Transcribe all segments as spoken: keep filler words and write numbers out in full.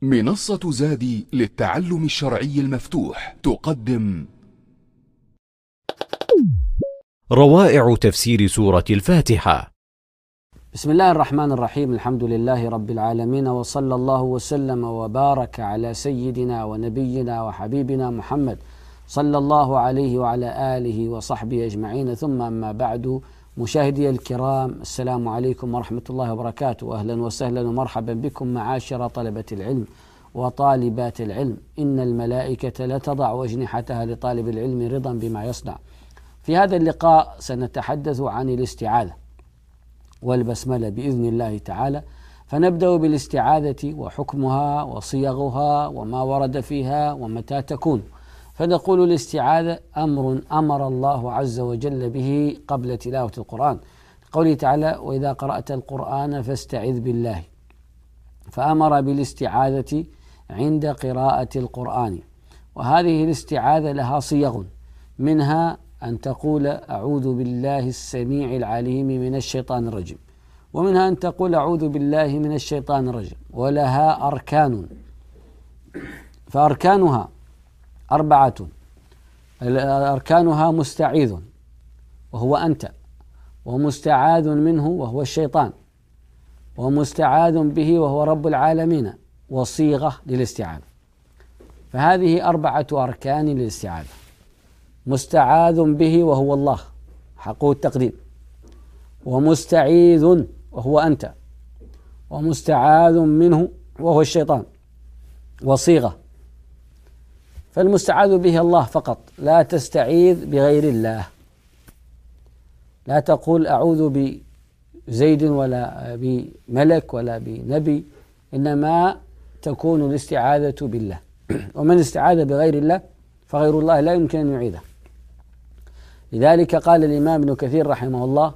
منصة زادي للتعلم الشرعي المفتوح تقدم روائع تفسير سورة الفاتحة. بسم الله الرحمن الرحيم. الحمد لله رب العالمين، وصلى الله وسلم وبارك على سيدنا ونبينا وحبيبنا محمد صلى الله عليه وعلى آله وصحبه أجمعين، ثم أما بعد. مشاهدي الكرام، السلام عليكم ورحمة الله وبركاته، أهلا وسهلا ومرحبا بكم معاشر طلبة العلم وطالبات العلم. إن الملائكة لتضع أجنحتها لطالب العلم رضا بما يصنع. في هذا اللقاء سنتحدث عن الاستعاذة والبسملة بإذن الله تعالى، فنبدأ بالاستعاذة وحكمها وصيغها وما ورد فيها ومتى تكون. فنقول الاستعاذة أمر أمر الله عز وجل به قبل تلاوة القرآن، قوله تعالى: وإذا قرأت القرآن فاستعذ بالله، فأمر بالاستعاذة عند قراءة القرآن. وهذه الاستعاذة لها صيغ، منها أن تقول أعوذ بالله السميع العليم من الشيطان الرجيم، ومنها أن تقول أعوذ بالله من الشيطان الرجيم، ولها أركان، فأركانها أربعة. أركانها مستعيذ وهو أنت، ومستعاذ منه وهو الشيطان، ومستعاذ به وهو رب العالمين، وصيغة للاستعاذة. فهذه أربعة أركان للاستعاذة: مستعاذ به وهو الله حقه التقديم، ومستعيذ وهو أنت، ومستعاذ منه وهو الشيطان، وصيغة. فالمستعاذ به الله فقط، لا تستعيذ بغير الله، لا تقول أعوذ بزيد ولا بملك ولا بنبي، إنما تكون الاستعاذة بالله. ومن استعاذ بغير الله فغير الله لا يمكن أن يعيذه. لذلك قال الإمام ابن كثير رحمه الله: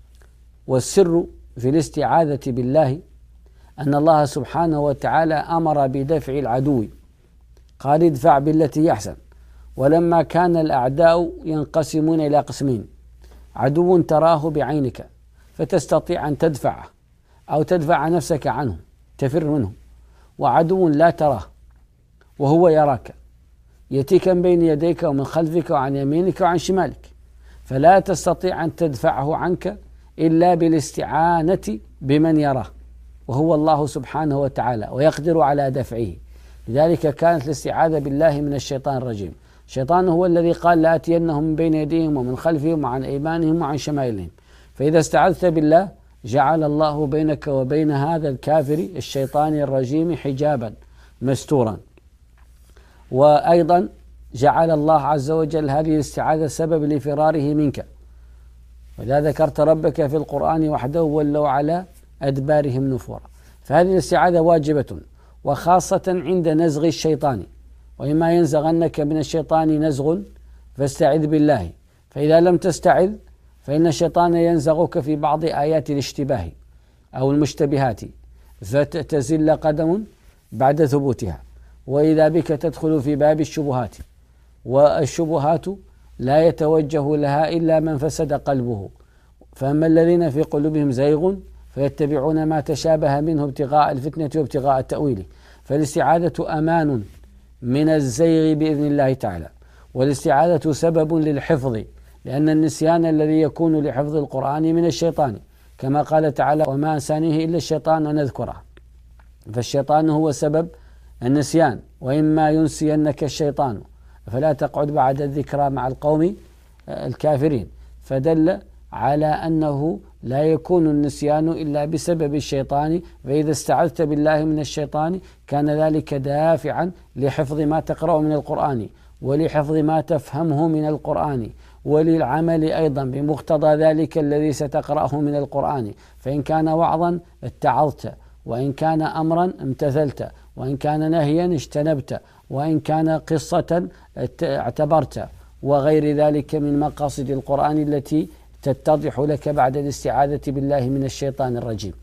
والسر في الاستعاذة بالله أن الله سبحانه وتعالى أمر بدفع العدو، قال: ادفع بالتي يحسن. ولما كان الأعداء ينقسمون إلى قسمين: عدو تراه بعينك فتستطيع أن تدفعه أو تدفع نفسك عنه تفر منه، وعدو لا تراه وهو يراك، يأتيك من بين يديك ومن خلفك وعن يمينك وعن شمالك، فلا تستطيع أن تدفعه عنك إلا بالاستعانة بمن يراه، وهو الله سبحانه وتعالى، ويقدر على دفعه. لذلك كانت الاستعاذة بالله من الشيطان الرجيم. الشيطان هو الذي قال: لآتينهم من بين يديهم ومن خلفهم وعن أيمانهم وعن شمائلهم. فإذا استعذت بالله جعل الله بينك وبين هذا الكافر الشيطان الرجيم حجابا مستورا. وأيضا جعل الله عز وجل هذه الاستعاذة سبب لفراره منك، وإذا ذكرت ربك في القرآن وحده ولوا على أدبارهم نفورا. فهذه الاستعاذة واجبة، وخاصة عند نزغ الشيطان، وإما ينزغنك من الشيطان نزغ فاستعذ بالله، فإذا لم تستعذ فإن الشيطان ينزغك في بعض آيات الاشتباه أو المشتبهات فتزل قدم بعد ثبوتها، وإذا بك تدخل في باب الشبهات، والشبهات لا يتوجه لها إلا من فسد قلبه. فأما الذين في قلوبهم زيغ فيتبعون ما تشابه منه ابتغاء الفتنة وابتغاء التأويل. فالاستعاذة أمان من الزيغ بإذن الله تعالى، والاستعاذة سبب للحفظ، لأن النسيان الذي يكون لحفظ القرآن من الشيطان، كما قال تعالى: وما أنسانيه إلا الشيطان أن نذكره. فالشيطان هو سبب النسيان، وإما ينسينك الشيطان فلا تقعد بعد الذكرى مع القوم الكافرين. فدل على أنه لا يكون النسيان إلا بسبب الشيطان. فإذا استعذت بالله من الشيطان كان ذلك دافعا لحفظ ما تقرأ من القرآن، ولحفظ ما تفهمه من القرآن، وللعمل أيضا بمقتضى ذلك الذي ستقرأه من القرآن. فإن كان وعظا اتعظت، وإن كان أمرا امتثلت، وإن كان نهيا اجتنبت، وإن كان قصة اعتبرت، وغير ذلك من مقاصد القرآن التي تتضح لك بعد الاستعاذة بالله من الشيطان الرجيم.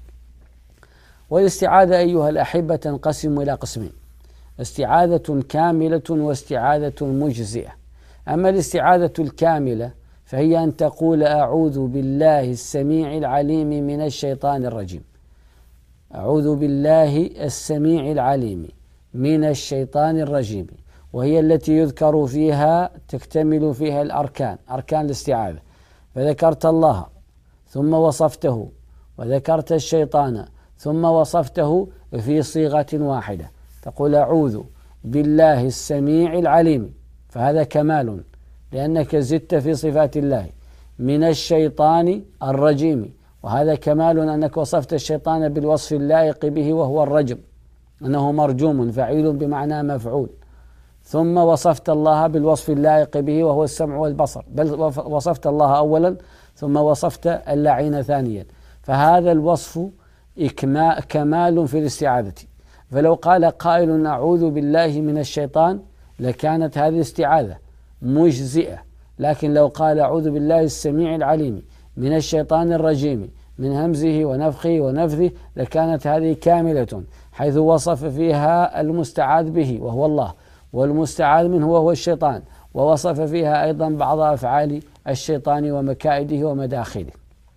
والاستعاذة أيها الأحبة تنقسم إلى قسمين: استعاذة كاملة واستعاذة مجزئة. أما الاستعاذة الكاملة فهي أن تقول أعوذ بالله السميع العليم من الشيطان الرجيم، أعوذ بالله السميع العليم من الشيطان الرجيم، وهي التي يذكر فيها تكتمل فيها الأركان، أركان الاستعاذة. فذكرت الله ثم وصفته، وذكرت الشيطان ثم وصفته في صيغة واحدة، تقول أعوذ بالله السميع العليم، فهذا كمال لأنك زدت في صفات الله، من الشيطان الرجيم، وهذا كمال أنك وصفت الشيطان بالوصف اللائق به وهو الرجم، أنه مرجوم فعيل بمعنى مفعول. ثم وصفت الله بالوصف اللائق به وهو السمع والبصر، بل وصفت الله أولا ثم وصفت اللعين ثانيا، فهذا الوصف كمال في الاستعاذة. فلو قال قائل أعوذ بالله من الشيطان لكانت هذه استعاذة مجزئة، لكن لو قال أعوذ بالله السميع العليم من الشيطان الرجيم من همزه ونفخه ونفثه لكانت هذه كاملة، حيث وصف فيها المستعاذ به وهو الله، والمستعاذ منه وهو الشيطان، ووصف فيها أيضا بعض أفعال الشيطان ومكائده ومداخله.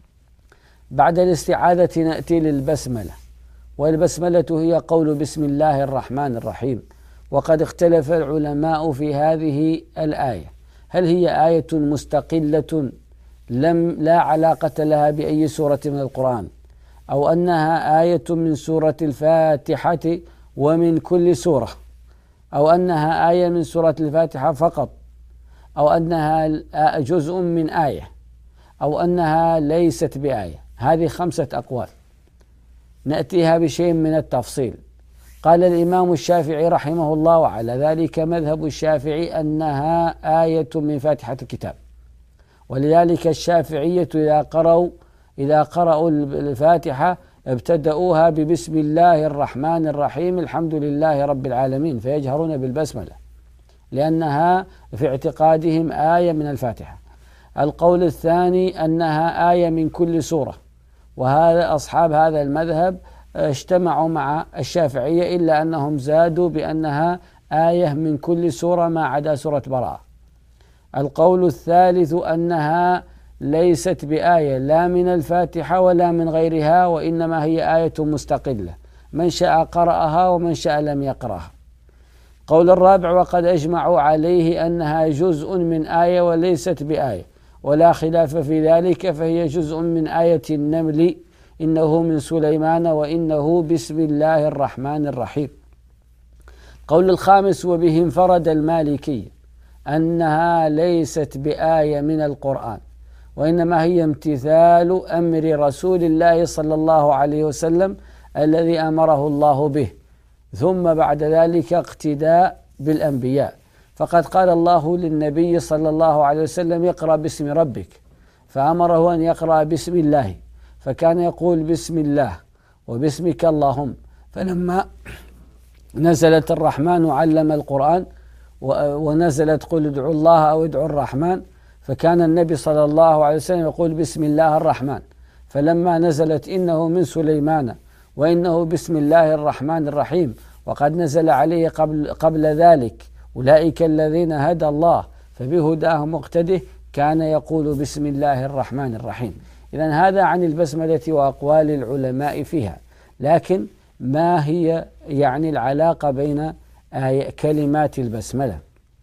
بعد الاستعاذة نأتي للبسملة، والبسملة هي قول بسم الله الرحمن الرحيم. وقد اختلف العلماء في هذه الآية، هل هي آية مستقلة لم لا علاقة لها بأي سورة من القرآن، أو أنها آية من سورة الفاتحة ومن كل سورة، أو أنها آية من سورة الفاتحة فقط، أو أنها جزء من آية، أو أنها ليست بآية. هذه خمسة أقوال نأتيها بشيء من التفصيل. قال الإمام الشافعي رحمه الله، وعلى ذلك مذهب الشافعي، أنها آية من فاتحة الكتاب، ولذلك الشافعية إذا قرأوا إذا قرأوا الفاتحة ابتدأوها ببسم الله الرحمن الرحيم الحمد لله رب العالمين، فيجهرون بالبسملة لأنها في اعتقادهم آية من الفاتحة. القول الثاني أنها آية من كل سورة، وهذا أصحاب هذا المذهب اجتمعوا مع الشافعية، إلا أنهم زادوا بأنها آية من كل سورة ما عدا سورة براءة. القول الثالث أنها ليست بآية لا من الفاتحة ولا من غيرها، وإنما هي آية مستقلة، من شاء قرأها ومن شاء لم يقرأها. قول الرابع وقد أجمعوا عليه أنها جزء من آية وليست بآية، ولا خلاف في ذلك، فهي جزء من آية النمل إنه من سليمان وإنه بسم الله الرحمن الرحيم. قول الخامس وبه انفرد المالكي أنها ليست بآية من القرآن، وإنما هي امتثال أمر رسول الله صلى الله عليه وسلم الذي أمره الله به، ثم بعد ذلك اقتداء بالأنبياء. فقد قال الله للنبي صلى الله عليه وسلم اقرأ باسم ربك، فأمره أن يقرأ باسم الله، فكان يقول بسم الله وباسمك اللهم. فلما نزلت الرحمن علم القرآن، ونزلت قل ادعوا الله أو ادعوا الرحمن، فكان النبي صلى الله عليه وسلم يقول بسم الله الرحمن. فلما نزلت إنه من سليمان وإنه بسم الله الرحمن الرحيم، وقد نزل عليه قبل, قبل ذلك أولئك الذين هدى الله فبهداه مقتده، كان يقول بسم الله الرحمن الرحيم. إذن هذا عن البسملة وأقوال العلماء فيها. لكن ما هي يعني العلاقة بين كلمات البسملة؟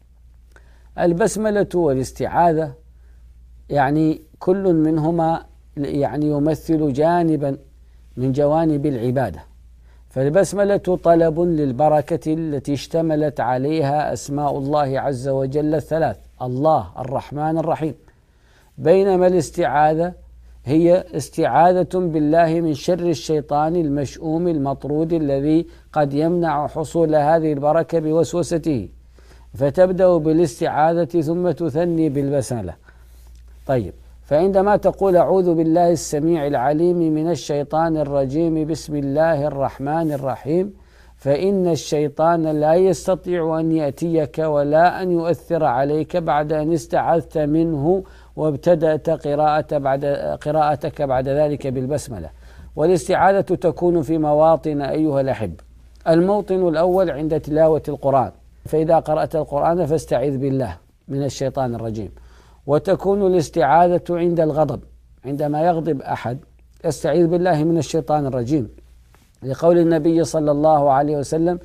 البسملة والاستعاذة يعني كل منهما يعني يمثل جانبا من جوانب العبادة. فالبسملة طلب للبركة التي اشتملت عليها أسماء الله عز وجل الثلاث، الله الرحمن الرحيم، بينما الاستعاذة هي استعاذة بالله من شر الشيطان المشؤوم المطرود الذي قد يمنع حصول هذه البركة بوسوسته، فتبدأ بالاستعاذة ثم تثني بالبسملة. طيب، فعندما تقول أعوذ بالله السميع العليم من الشيطان الرجيم بسم الله الرحمن الرحيم، فإن الشيطان لا يستطيع أن يأتيك ولا أن يؤثر عليك بعد أن استعذت منه وابتدأت قراءة بعد قراءتك بعد ذلك بالبسملة. والاستعاذة تكون في مواطن أيها الأحب. الموطن الأول عند تلاوة القرآن، فإذا قرأت القرآن فاستعذ بالله من الشيطان الرجيم. وتكون الاستعاذة عند الغضب، عندما يغضب أحد استعيذ بالله من الشيطان الرجيم، لقول النبي صلى الله عليه وسلم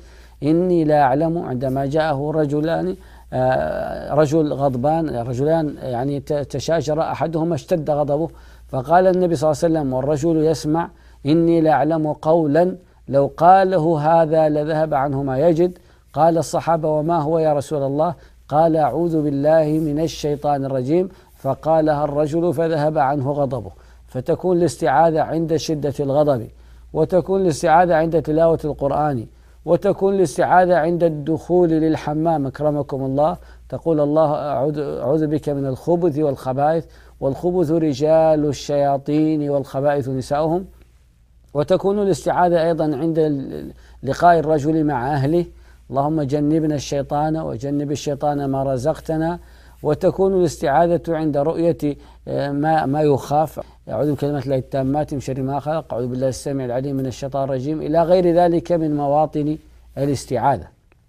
إني لا أعلم عندما جاءه رجلان رجل غضبان رجلان يعني تشاجر أحدهما اشتد غضبه، فقال النبي صلى الله عليه وسلم والرجل يسمع: إني لا أعلم قولا لو قاله هذا لذهب عنه ما يجد. قال الصحابة: وما هو يا رسول الله؟ قال: أعوذ بالله من الشيطان الرجيم. فقالها الرجل فذهب عنه غضبه. فتكون الاستعاذة عند شدة الغضب، وتكون الاستعاذة عند تلاوة القرآن، وتكون الاستعاذة عند الدخول للحمام أكرمكم الله. تقول: الله أعوذ بك من الخبث والخبائث، والخبث رجال الشياطين والخبائث نساؤهم. وتكون الاستعاذة أيضا عند لقاء الرجل مع أهله: اللهم جنبنا الشيطان وجنب الشيطان ما رزقتنا. وتكون الاستعاذة عند رؤية ما ما يخاف: أعوذ بكلمات الله التامات من شر ما خلق، أعوذ بالله السميع العليم من الشيطان الرجيم، إلى غير ذلك من مواطن الاستعاذة.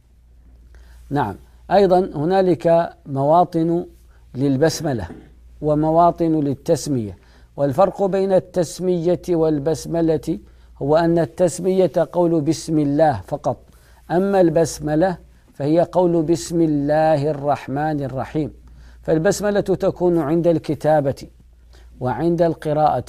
نعم، أيضا هنالك مواطن للبسملة ومواطن للتسمية. والفرق بين التسمية والبسملة هو أن التسمية قول بسم الله فقط، أما البسملة فهي قول بسم الله الرحمن الرحيم. فالبسملة تكون عند الكتابة وعند القراءة،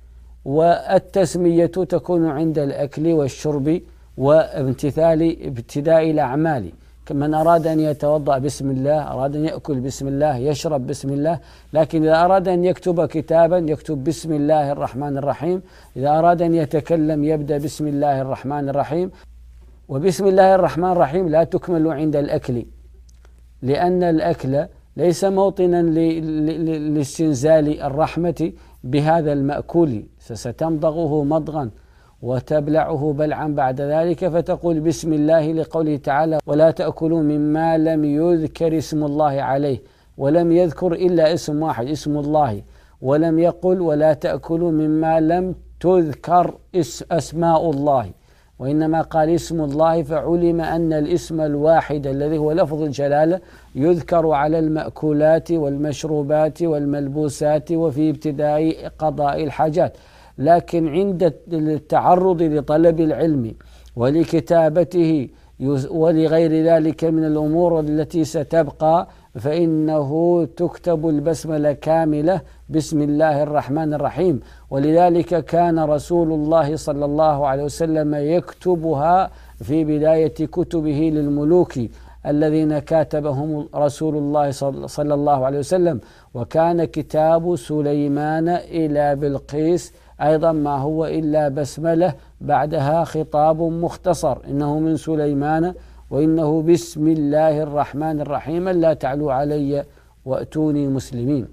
والتسمية تكون عند الأكل والشرب وامتثال ابتداء الأعمال. من أراد أن يتوضأ بسم الله، أراد أن يأكل بسم الله، يشرب بسم الله. لكن إذا أراد أن يكتب كتابا يكتب بسم الله الرحمن الرحيم، إذا أراد أن يتكلم يبدأ بسم الله الرحمن الرحيم. وبسم الله الرحمن الرحيم لا تكمل عند الأكل، لأن الأكل ليس موطنا لاستنزال الرحمة بهذا المأكول، ستمضغه مضغا وتبلعه بلعا بعد ذلك، فتقول بسم الله لقوله تعالى: ولا تأكلوا مما لم يذكر اسم الله عليه. ولم يذكر إلا اسم واحد، اسم الله، ولم يقل ولا تأكلوا مما لم تذكر أسماء الله، وإنما قال اسم الله، فعلم أن الاسم الواحد الذي هو لفظ الجلالة يذكر على المأكولات والمشروبات والملبوسات وفي ابتداء قضاء الحاجات. لكن عند التعرض لطلب العلم ولكتابته ولغير ذلك من الأمور التي ستبقى، فإنه تكتب البسملة كاملة بسم الله الرحمن الرحيم. ولذلك كان رسول الله صلى الله عليه وسلم يكتبها في بداية كتبه للملوك الذين كاتبهم رسول الله صلى الله عليه وسلم. وكان كتاب سليمان إلى بلقيس أيضا ما هو إلا بسملة بعدها خطاب مختصر: إنه من سليمان وإنه بسم الله الرحمن الرحيم لا تعلوا علي وأتوني مسلمين.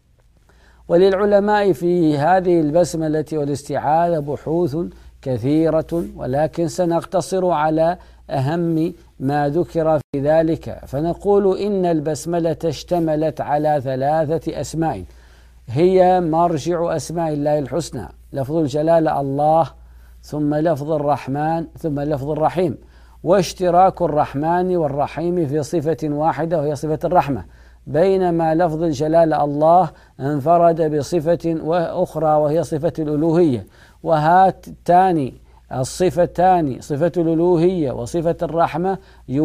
وللعلماء في هذه البسملة والاستعاذة بحوث كثيرة، ولكن سنقتصر على أهم ما ذكر في ذلك. فنقول إن البسملة اشتملت على ثلاثة أسماء هي مرجع أسماء الله الحسنى: لفظ الجلالة الله، ثم لفظ الرحمن، ثم لفظ الرحيم. واشتراك الرحمن والرحيم في صفة واحدة وهي صفة الرحمة، بينما لفظ الجلالة الله انفرد بصفة أخرى وهي صفة الألوهية. وهاتان الصفتان، صفة الألوهية وصفة الرحمة،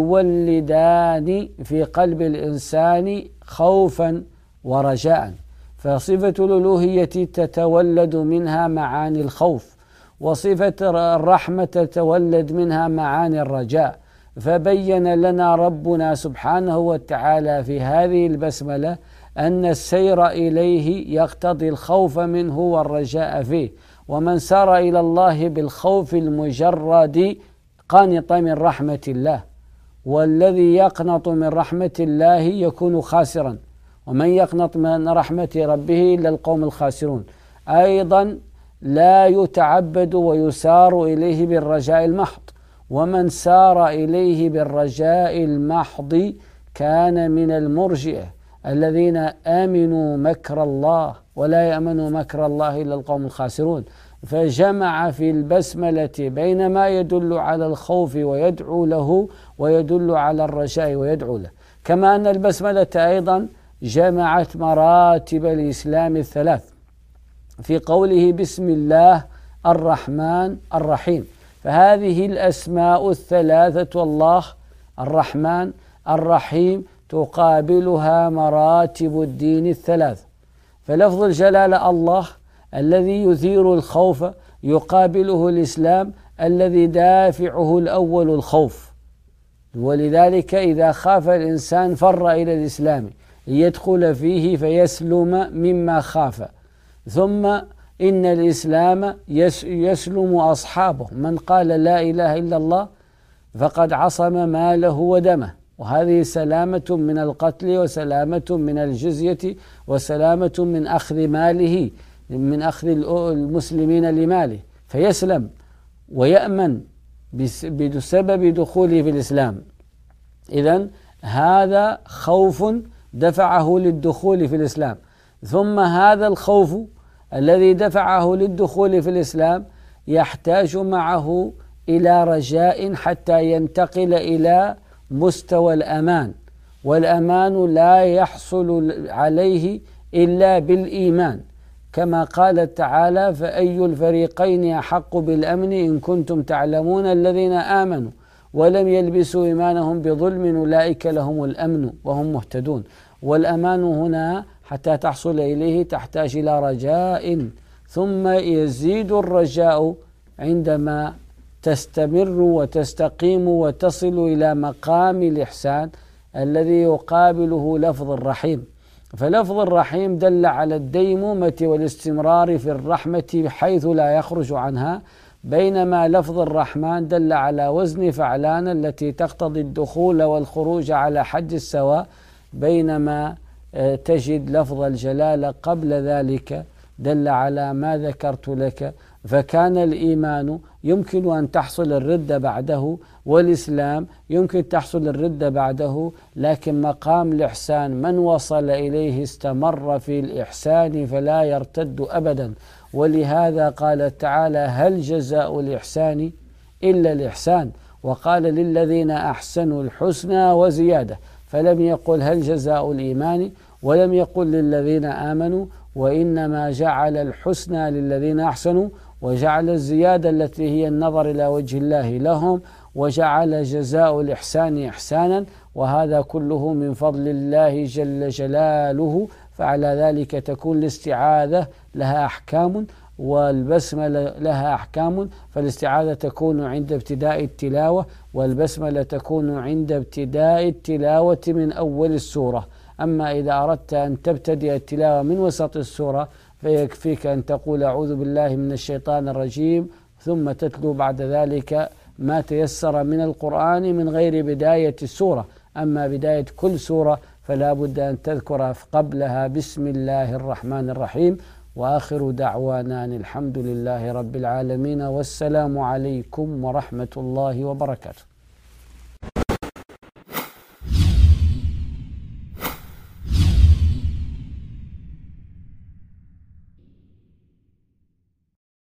يولدان في قلب الإنسان خوفا ورجاء. فصفة الألوهية تتولد منها معاني الخوف، وصفة الرحمة تتولد منها معاني الرجاء. فبين لنا ربنا سبحانه وتعالى في هذه البسملة أن السير إليه يقتضي الخوف منه والرجاء فيه. ومن سار إلى الله بالخوف المجرد قنط من رحمة الله، والذي يقنط من رحمة الله يكون خاسرا، ومن يقنط من رحمة ربه إلا القوم الخاسرون. أيضا لا يتعبد ويسار إليه بالرجاء المحض، ومن سار إليه بالرجاء المحض كان من المرجئة الذين آمنوا مكر الله ولا يأمن مكر الله إلا القوم الخاسرون. فجمع في البسملة بين ما يدل على الخوف ويدعو له ويدل على الرجاء ويدعو له. كما أن البسملة أيضا جمعت مراتب الإسلام الثلاث في قوله بسم الله الرحمن الرحيم. فهذه الأسماء الثلاثة الله الرحمن الرحيم تقابلها مراتب الدين الثلاث. فلفظ الجلالة الله الذي يثير الخوف يقابله الإسلام الذي دافعه الأول الخوف، ولذلك إذا خاف الإنسان فر إلى الإسلام ليدخل فيه فيسلم مما خاف. ثم إن الإسلام يسلم أصحابه، من قال لا إله إلا الله فقد عصم ماله ودمه، وهذه سلامة من القتل وسلامة من الجزية وسلامة من أخذ ماله، من أخذ المسلمين لماله، فيسلم ويأمن بسبب دخوله في الإسلام. إذن هذا خوف دفعه للدخول في الإسلام. ثم هذا الخوف الذي دفعه للدخول في الإسلام يحتاج معه إلى رجاء حتى ينتقل إلى مستوى الأمان، والأمان لا يحصل عليه إلا بالإيمان، كما قال تعالى: فأي الفريقين أحق بالأمن إن كنتم تعلمون الذين آمنوا ولم يلبسوا إيمانهم بظلم أولئك لهم الأمن وهم مهتدون. والأمان هنا حتى تحصل إليه تحتاج إلى رجاء، ثم يزيد الرجاء عندما تستمر وتستقيم وتصل إلى مقام الإحسان الذي يقابله لفظ الرحيم. فلفظ الرحيم دل على الديمومة والاستمرار في الرحمة حيث لا يخرج عنها، بينما لفظ الرحمن دل على وزن فعلان التي تقتضي الدخول والخروج على حد السواء، بينما تجد لفظ الجلالة قبل ذلك دل على ما ذكرت لك. فكان الإيمان يمكن أن تحصل الردة بعده، والإسلام يمكن تحصل الردة بعده، لكن مقام الإحسان من وصل إليه استمر في الإحسان فلا يرتد أبدا. ولهذا قال تعالى: هل جزاء الإحسان إلا الإحسان، وقال: للذين أحسنوا الحسنى وزيادة، فلم يقل هل جزاء الإيمان، ولم يقل للذين آمنوا، وإنما جعل الحسنى للذين أحسنوا، وجعل الزيادة التي هي النظر إلى وجه الله لهم، وجعل جزاء الإحسان إحسانا، وهذا كله من فضل الله جل جلاله. فعلى ذلك تكون الاستعاذة لها أحكام، والبسملة لها أحكام. فالاستعاذة تكون عند ابتداء التلاوة، والبسملة تكون عند ابتداء التلاوة من أول السورة. أما إذا أردت أن تبتدئ التلاوة من وسط السورة فيكفيك أن تقول: أعوذ بالله من الشيطان الرجيم، ثم تتلو بعد ذلك ما تيسر من القرآن من غير بداية السورة. أما بداية كل سورة فلا بد أن تذكر قبلها بسم الله الرحمن الرحيم. وآخر دعوانا الحمد لله رب العالمين، والسلام عليكم ورحمة الله وبركاته.